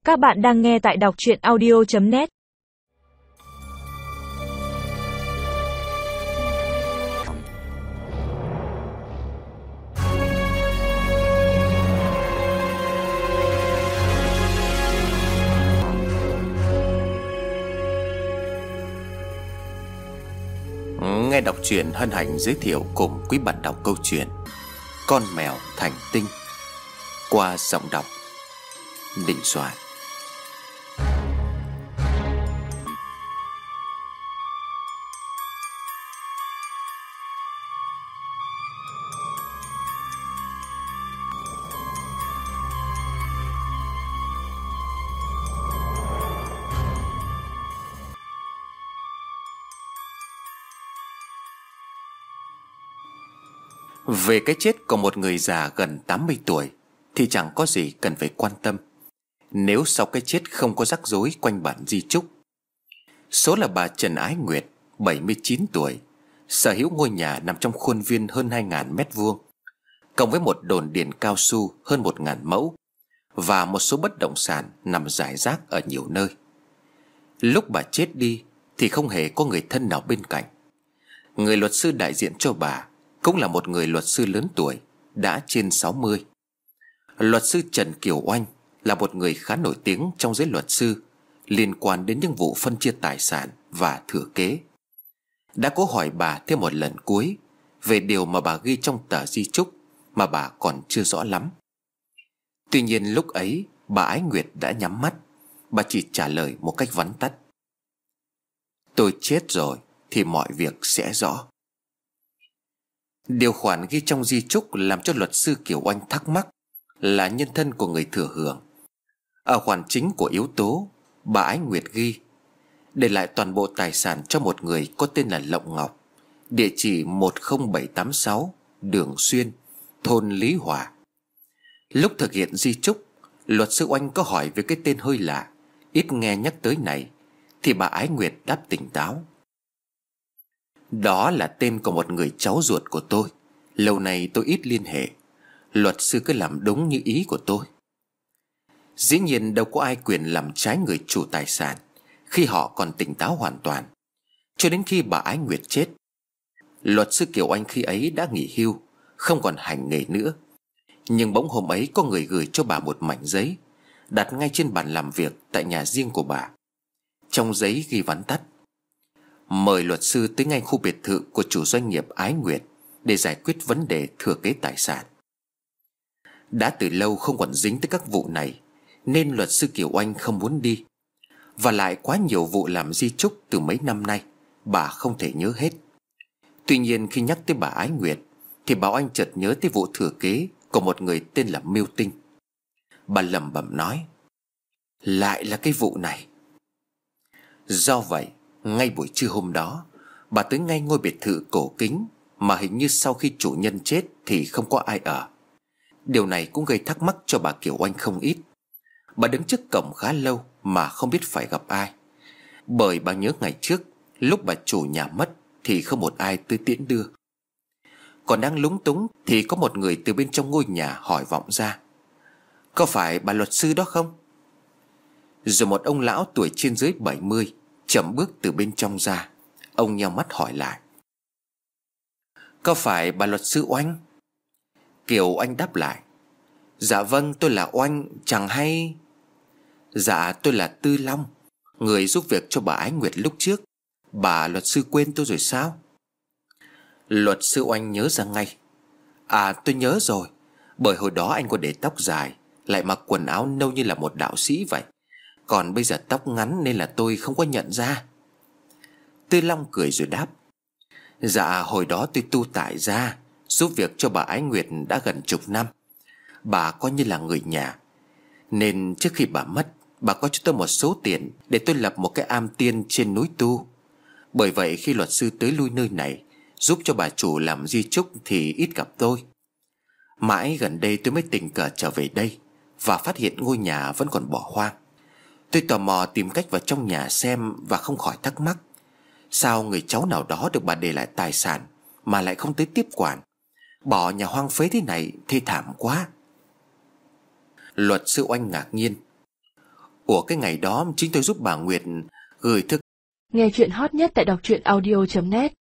Các bạn đang nghe tại đọc truyện audio.net. Nghe đọc truyện hân hạnh giới thiệu cùng quý bạn đọc câu chuyện Con mèo thành tinh qua giọng đọc Đình Soạn. Về cái chết của một người già gần 80 tuổi thì chẳng có gì cần phải quan tâm, nếu sau cái chết không có rắc rối quanh bản di chúc. Số là bà Trần Ái Nguyệt, 79 tuổi, sở hữu ngôi nhà nằm trong khuôn viên hơn 2.000 mét vuông, cộng với một đồn điền cao su hơn 1.000 mẫu và một số bất động sản nằm rải rác ở nhiều nơi. Lúc bà chết đi thì không hề có người thân nào bên cạnh. Người luật sư đại diện cho bà cũng là một người luật sư lớn tuổi, đã trên 60. Luật sư Trần Kiều Oanh là một người khá nổi tiếng trong giới luật sư liên quan đến những vụ phân chia tài sản và thừa kế. Đã cố hỏi bà thêm một lần cuối về điều mà bà ghi trong tờ di chúc mà bà còn chưa rõ lắm. Tuy nhiên lúc ấy bà Ái Nguyệt đã nhắm mắt. Bà chỉ trả lời một cách vắn tắt: "Tôi chết rồi thì mọi việc sẽ rõ." Điều khoản ghi trong di chúc làm cho luật sư Kiều Oanh thắc mắc là nhân thân của người thừa hưởng. Ở khoản chính của yếu tố, bà Ái Nguyệt ghi để lại toàn bộ tài sản cho một người có tên là Lộng Ngọc, địa chỉ 10786 Đường Xuyên, thôn Lý Hòa. Lúc thực hiện di chúc, luật sư Oanh có hỏi về cái tên hơi lạ, ít nghe nhắc tới này, thì bà Ái Nguyệt đáp tỉnh táo: "Đó là tên của một người cháu ruột của tôi. Lâu nay tôi ít liên hệ. Luật sư cứ làm đúng như ý của tôi." Dĩ nhiên đâu có ai quyền làm trái người chủ tài sản khi họ còn tỉnh táo hoàn toàn. Cho đến khi bà Ái Nguyệt chết, luật sư Kiều Anh khi ấy đã nghỉ hưu, không còn hành nghề nữa. Nhưng bỗng hôm ấy có người gửi cho bà một mảnh giấy, đặt ngay trên bàn làm việc tại nhà riêng của bà. Trong giấy ghi vắn tắt: "Mời luật sư tới ngay khu biệt thự của chủ doanh nghiệp Ái Nguyệt để giải quyết vấn đề thừa kế tài sản." Đã từ lâu không còn dính tới các vụ này, nên luật sư Kiều Oanh không muốn đi. Và lại quá nhiều vụ làm di chúc từ mấy năm nay, bà không thể nhớ hết. Tuy nhiên khi nhắc tới bà Ái Nguyệt thì bà Oanh chợt nhớ tới vụ thừa kế của một người tên là Miêu Tinh. Bà lẩm bẩm nói: "Lại là cái vụ này." Do vậy, ngay buổi trưa hôm đó, bà tới ngay ngôi biệt thự cổ kính mà hình như sau khi chủ nhân chết thì không có ai ở. Điều này cũng gây thắc mắc cho bà Kiều Oanh không ít. Bà đứng trước cổng khá lâu mà không biết phải gặp ai, bởi bà nhớ ngày trước lúc bà chủ nhà mất thì không một ai tới tiễn đưa. Còn đang lúng túng thì có một người từ bên trong ngôi nhà hỏi vọng ra: "Có phải bà luật sư đó không?" Rồi một ông lão tuổi trên dưới 70 chậm bước từ bên trong ra. Ông nheo mắt hỏi lại: "Có phải bà luật sư Oanh?" Kiều Oanh đáp lại: "Dạ vâng, tôi là Oanh, chẳng hay..." "Dạ, tôi là Tư Long, người giúp việc cho bà Ái Nguyệt lúc trước. Bà luật sư quên tôi rồi sao?" Luật sư Oanh nhớ ra ngay: "À, tôi nhớ rồi. Bởi hồi đó anh có để tóc dài, lại mặc quần áo nâu như là một đạo sĩ vậy. Còn bây giờ tóc ngắn nên là tôi không có nhận ra." Tư Long cười rồi đáp: "Dạ, hồi đó tôi tu tại gia, giúp việc cho bà Ái Nguyệt đã gần chục năm. Bà coi như là người nhà, nên trước khi bà mất, bà có cho tôi một số tiền để tôi lập một cái am tiên trên núi tu. Bởi vậy khi luật sư tới lui nơi này giúp cho bà chủ làm di chúc thì ít gặp tôi. Mãi gần đây tôi mới tình cờ trở về đây và phát hiện ngôi nhà vẫn còn bỏ hoang. Tôi tò mò tìm cách vào trong nhà xem và không khỏi thắc mắc: sao người cháu nào đó được bà để lại tài sản mà lại không tới tiếp quản, bỏ nhà hoang phế thế này, thê thảm quá." Luật sư Oanh ngạc nhiên: Ủa cái ngày đó chính tôi giúp bà Nguyệt gửi thức. Nghe chuyện hot nhất tại đọc truyện audio.net.